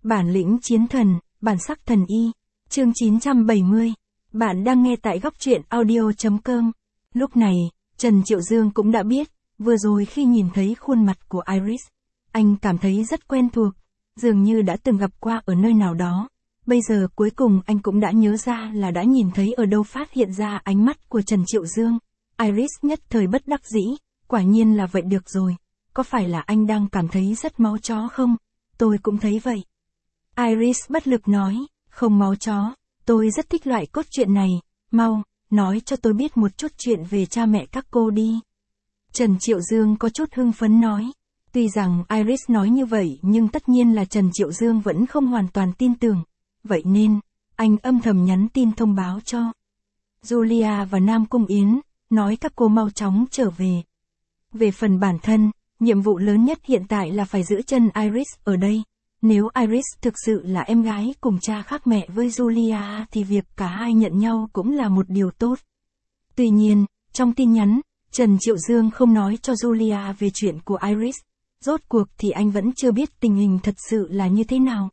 Bản lĩnh chiến thần, bản sắc thần y. Chương 970. Bạn đang nghe tại góc truyện audio.com. Lúc này, Trần Triệu Dương cũng đã biết, vừa rồi khi nhìn thấy khuôn mặt của Iris, anh cảm thấy rất quen thuộc, dường như đã từng gặp qua ở nơi nào đó. Bây giờ cuối cùng anh cũng đã nhớ ra là đã nhìn thấy ở đâu phát hiện ra ánh mắt của Trần Triệu Dương. Iris nhất thời bất đắc dĩ, quả nhiên là vậy được rồi. Có phải là anh đang cảm thấy rất máu chó không? Tôi cũng thấy vậy. Iris bất lực nói, không máu chó, tôi rất thích loại cốt truyện này, mau, nói cho tôi biết một chút chuyện về cha mẹ các cô đi. Trần Triệu Dương có chút hưng phấn nói. Tuy rằng Iris nói như vậy nhưng tất nhiên là Trần Triệu Dương vẫn không hoàn toàn tin tưởng. Vậy nên, anh âm thầm nhắn tin thông báo cho Julia và Nam Cung Yến, nói các cô mau chóng trở về. Về phần bản thân, nhiệm vụ lớn nhất hiện tại là phải giữ chân Iris ở đây. Nếu Iris thực sự là em gái cùng cha khác mẹ với Julia thì việc cả hai nhận nhau cũng là một điều tốt. Tuy nhiên, trong tin nhắn, Trần Triệu Dương không nói cho Julia về chuyện của Iris. Rốt cuộc thì anh vẫn chưa biết tình hình thật sự là như thế nào.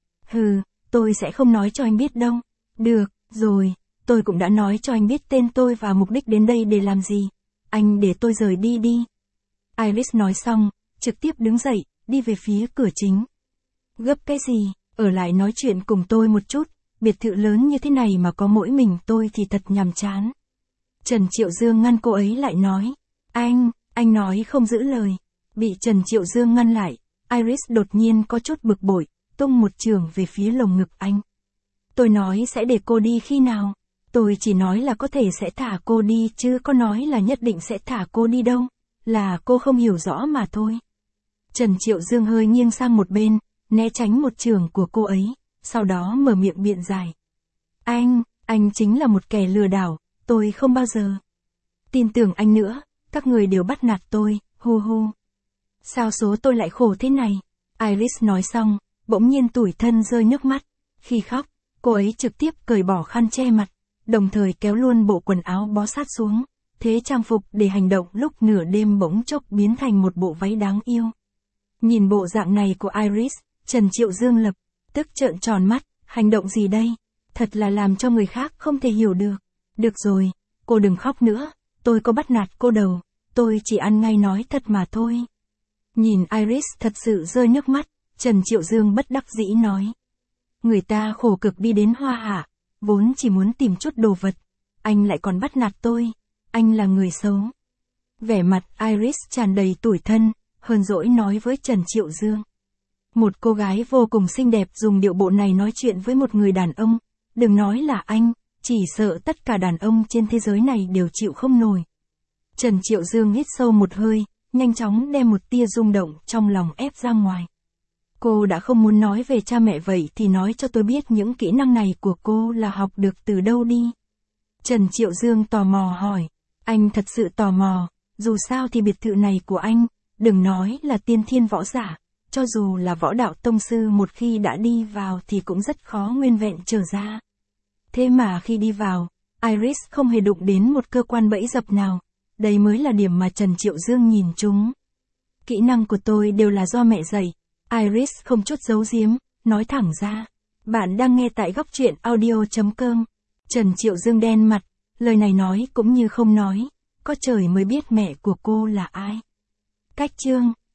Hừ, tôi sẽ không nói cho anh biết đâu. Được, rồi, tôi cũng đã nói cho anh biết tên tôi và mục đích đến đây để làm gì. Anh để tôi rời đi đi. Iris nói xong, trực tiếp đứng dậy, đi về phía cửa chính. Gấp cái gì, ở lại nói chuyện cùng tôi một chút, biệt thự lớn như thế này mà có mỗi mình tôi thì thật nhàm chán. Trần Triệu Dương ngăn cô ấy lại nói. Anh nói không giữ lời. Bị Trần Triệu Dương ngăn lại, Iris đột nhiên có chút bực bội, tung một chưởng về phía lồng ngực anh. Tôi nói sẽ để cô đi khi nào? Tôi chỉ nói là có thể sẽ thả cô đi chứ có nói là nhất định sẽ thả cô đi đâu. Là cô không hiểu rõ mà thôi. Trần Triệu Dương hơi nghiêng sang một bên, né tránh một chưởng của cô ấy, sau đó mở miệng biện giải. Anh chính là một kẻ lừa đảo, tôi không bao giờ tin tưởng anh nữa, các người đều bắt nạt tôi, hu hu. Sao số tôi lại khổ thế này? Iris nói xong, bỗng nhiên tủi thân rơi nước mắt. Khi khóc, cô ấy trực tiếp cởi bỏ khăn che mặt, đồng thời kéo luôn bộ quần áo bó sát xuống. Thế trang phục để hành động lúc nửa đêm bỗng chốc biến thành một bộ váy đáng yêu. Nhìn bộ dạng này của Iris, Trần Triệu Dương lập tức trợn tròn mắt, hành động gì đây? Thật là làm cho người khác không thể hiểu được. Được rồi, cô đừng khóc nữa, tôi có bắt nạt cô đâu, tôi chỉ ăn ngay nói thật mà thôi. Nhìn Iris thật sự rơi nước mắt, Trần Triệu Dương bất đắc dĩ nói. Người ta khổ cực đi đến Hoa Hạ, vốn chỉ muốn tìm chút đồ vật, anh lại còn bắt nạt tôi, anh là người xấu. Vẻ mặt Iris tràn đầy tủi thân, hờn dỗi nói với Trần Triệu Dương. Một cô gái vô cùng xinh đẹp dùng điệu bộ này nói chuyện với một người đàn ông, đừng nói là anh, chỉ sợ tất cả đàn ông trên thế giới này đều chịu không nổi. Trần Triệu Dương hít sâu một hơi, nhanh chóng đem một tia rung động trong lòng ép ra ngoài. Cô đã không muốn nói về cha mẹ vậy thì nói cho tôi biết những kỹ năng này của cô là học được từ đâu đi. Trần Triệu Dương tò mò hỏi. Anh thật sự tò mò, dù sao thì biệt thự này của anh, đừng nói là tiên thiên võ giả, cho dù là võ đạo tông sư một khi đã đi vào thì cũng rất khó nguyên vẹn trở ra. Thế mà khi đi vào, Iris không hề đụng đến một cơ quan bẫy dập nào. Đây mới là điểm mà Trần Triệu Dương nhìn trúng. Kỹ năng của tôi đều là do mẹ dạy. Iris không chút giấu giếm, nói thẳng ra. Bạn đang nghe tại góc truyện audio.com. Trần Triệu Dương đen mặt, lời này nói cũng như không nói. Có trời mới biết mẹ của cô là ai. Cách chương